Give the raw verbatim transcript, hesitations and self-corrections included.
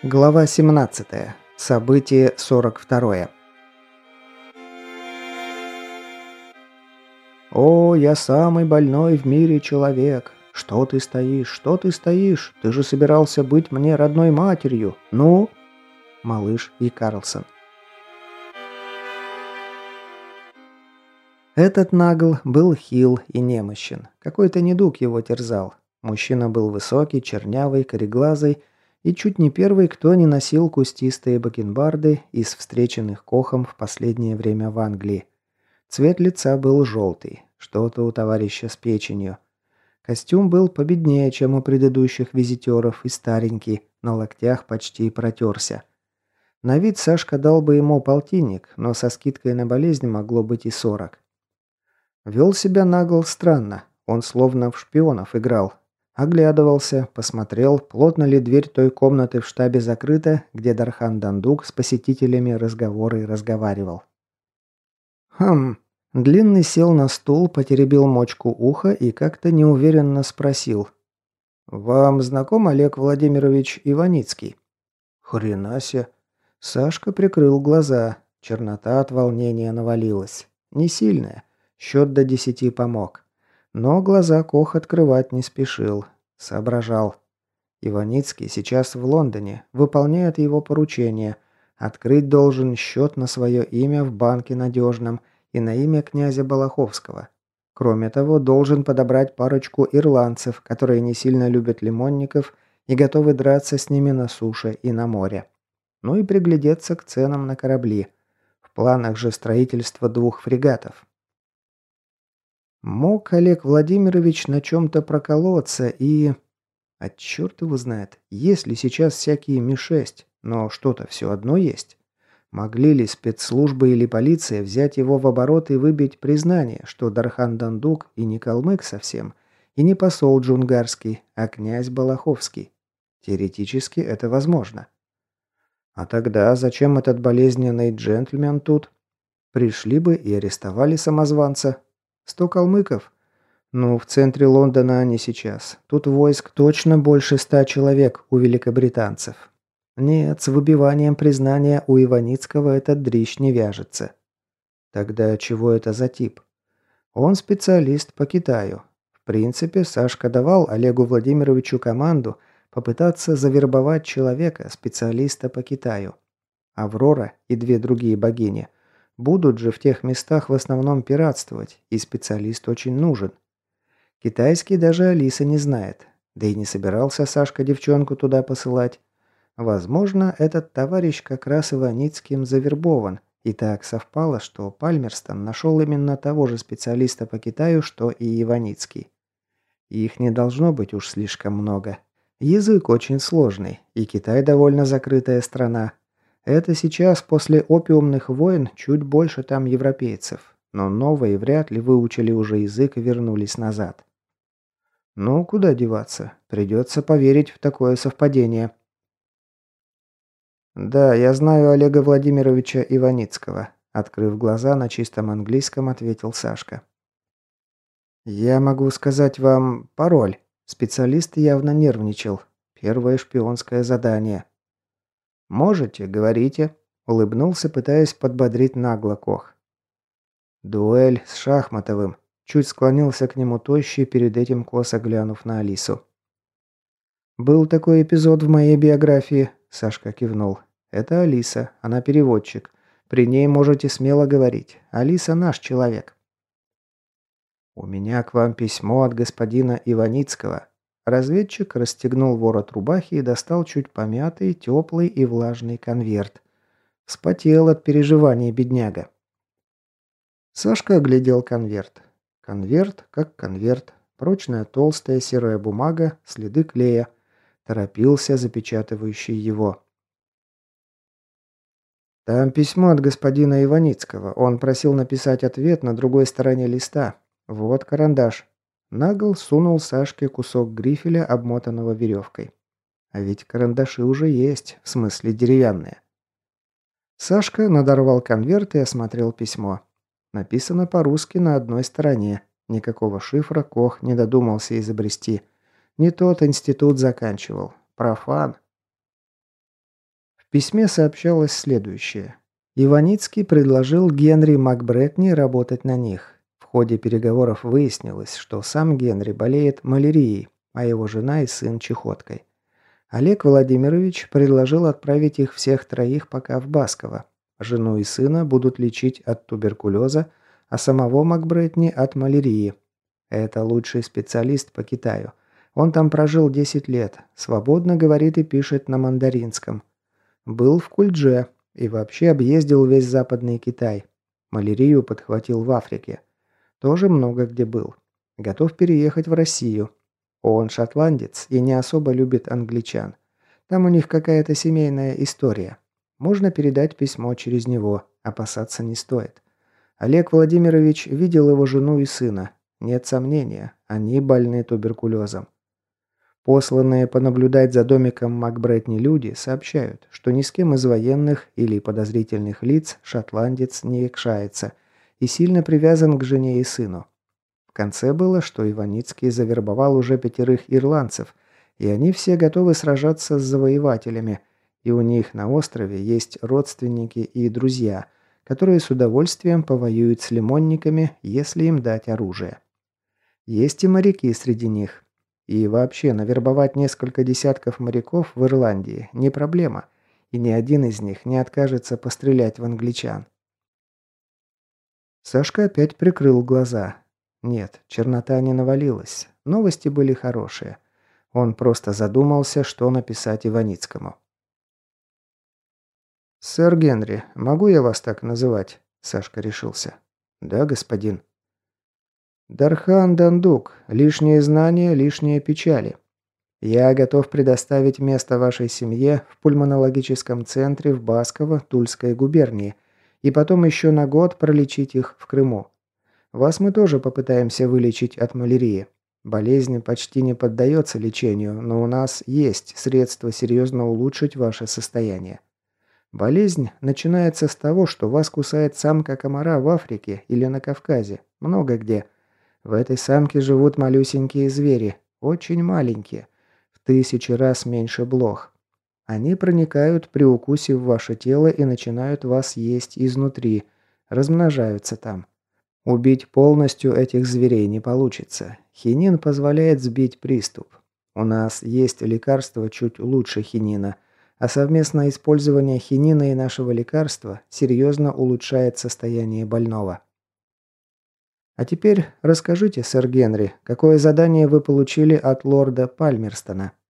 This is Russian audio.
Глава семнадцатая. Событие сорок второе. «О, я самый больной в мире человек! Что ты стоишь? Что ты стоишь? Ты же собирался быть мне родной матерью! Ну?» Малыш и Карлсон. Этот нагл был хил и немощен. Какой-то недуг его терзал. Мужчина был высокий, чернявый, кореглазый и чуть не первый, кто не носил кустистые бакенбарды из встреченных Кохом в последнее время в Англии. Цвет лица был желтый, что-то у товарища с печенью. Костюм был победнее, чем у предыдущих визитеров, и старенький, на локтях почти протерся. На вид Сашка дал бы ему полтинник, но со скидкой на болезнь могло быть и сорок. Вел себя Нагл странно, он словно в шпионов играл. Оглядывался, посмотрел, плотно ли дверь той комнаты в штабе закрыта, где Дархан Дандук с посетителями разговоры разговаривал. «Хм...» Длинный сел на стул, потеребил мочку уха и как-то неуверенно спросил. «Вам знаком Олег Владимирович Иваницкий?» «Хрена се!» Сашка прикрыл глаза. Чернота от волнения навалилась. Не сильная. Счет до десяти помог. Но глаза Кох открывать не спешил. Соображал. Иваницкий сейчас в Лондоне. Выполняет его поручение. Открыть должен счет на свое имя в банке надежном и на имя князя Балаховского. Кроме того, должен подобрать парочку ирландцев, которые не сильно любят лимонников и готовы драться с ними на суше и на море. Ну и приглядеться к ценам на корабли. В планах же строительство двух фрегатов. Мог Олег Владимирович на чем-то проколоться и... А черт его знает, есть ли сейчас всякие Ми шесть, но что-то все одно есть. Могли ли спецслужбы или полиция взять его в оборот и выбить признание, что Дархан Дандук и не калмык совсем, и не посол джунгарский, а князь Балаховский? Теоретически это возможно. А тогда зачем этот болезненный джентльмен тут? Пришли бы и арестовали самозванца. Сто калмыков? Ну, в центре Лондона они сейчас. Тут войск точно больше ста человек у великобританцев. Нет, с выбиванием признания у Иваницкого этот дрищ не вяжется. Тогда чего это за тип? Он специалист по Китаю. В принципе, Сашка давал Олегу Владимировичу команду попытаться завербовать человека, специалиста по Китаю. Аврора и две другие богини будут же в тех местах в основном пиратствовать, и специалист очень нужен. Китайский даже Алиса не знает, да и не собирался Сашка девчонку туда посылать. Возможно, этот товарищ как раз Иваницким завербован, и так совпало, что Пальмерстон нашел именно того же специалиста по Китаю, что и Иваницкий. Их не должно быть уж слишком много. Язык очень сложный, и Китай довольно закрытая страна. Это сейчас, после опиумных войн, чуть больше там европейцев, но новые вряд ли выучили уже язык и вернулись назад. Ну, куда деваться, придется поверить в такое совпадение. «Да, я знаю Олега Владимировича Иваницкого», — открыв глаза на чистом английском, ответил Сашка. «Я могу сказать вам пароль». Специалист явно нервничал. Первое шпионское задание. «Можете, говорите», — улыбнулся, пытаясь подбодрить нагло Кох. «Дуэль с Шахматовым», — чуть склонился к нему тощий, перед этим косо глянув на Алису. «Был такой эпизод в моей биографии», — Сашка кивнул. «Это Алиса, она переводчик. При ней можете смело говорить. Алиса наш человек». «У меня к вам письмо от господина Иваницкого». Разведчик расстегнул ворот рубахи и достал чуть помятый, теплый и влажный конверт. Вспотел от переживаний бедняга. Сашка оглядел конверт. Конверт как конверт. Прочная толстая серая бумага, следы клея. Торопился запечатывающий его. «Там письмо от господина Иваницкого. Он просил написать ответ на другой стороне листа. Вот карандаш». Нагл сунул Сашке кусок грифеля, обмотанного веревкой. А ведь карандаши уже есть, в смысле деревянные. Сашка надорвал конверт и осмотрел письмо. Написано по-русски на одной стороне. Никакого шифра Кох не додумался изобрести. Не тот институт заканчивал. Профан. письме сообщалось следующее. Иваницкий предложил Генри Макбретни работать на них. В ходе переговоров выяснилось, что сам Генри болеет малярией, а его жена и сын чехоткой. Олег Владимирович предложил отправить их всех троих пока в Басково. Жену и сына будут лечить от туберкулеза, а самого Макбретни от малярии. Это лучший специалист по Китаю. Он там прожил десять лет, свободно говорит и пишет на мандаринском. Был в Кульдже и вообще объездил весь западный Китай. Малярию подхватил в Африке. Тоже много где был. Готов переехать в Россию. Он шотландец и не особо любит англичан. Там у них какая-то семейная история. Можно передать письмо через него, опасаться не стоит. Олег Владимирович видел его жену и сына. Нет сомнения, они больны туберкулезом. Посланные понаблюдать за домиком Макбретни люди сообщают, что ни с кем из военных или подозрительных лиц шотландец не якшается и сильно привязан к жене и сыну. В конце было, что Иваницкий завербовал уже пятерых ирландцев, и они все готовы сражаться с завоевателями, и у них на острове есть родственники и друзья, которые с удовольствием повоюют с лимонниками, если им дать оружие. Есть и моряки среди них. И вообще, навербовать несколько десятков моряков в Ирландии не проблема, и ни один из них не откажется пострелять в англичан. Сашка опять прикрыл глаза. Нет, чернота не навалилась. Новости были хорошие. Он просто задумался, что написать Иваницкому. «Сэр Генри, могу я вас так называть?» Сашка решился. «Да, господин». «Дархан Дандук. Лишние знания, лишние печали. Я готов предоставить место вашей семье в пульмонологическом центре в Басково, Тульской губернии, и потом еще на год пролечить их в Крыму. Вас мы тоже попытаемся вылечить от малярии. Болезнь почти не поддается лечению, но у нас есть средства серьезно улучшить ваше состояние. Болезнь начинается с того, что вас кусает самка комара в Африке или на Кавказе, много где. В этой самке живут малюсенькие звери, очень маленькие, в тысячи раз меньше блох. Они проникают при укусе в ваше тело и начинают вас есть изнутри, размножаются там. Убить полностью этих зверей не получится. Хинин позволяет сбить приступ. У нас есть лекарство чуть лучше хинина, а совместное использование хинина и нашего лекарства серьезно улучшает состояние больного. А теперь расскажите, сэр Генри, какое задание вы получили от лорда Пальмерстона?»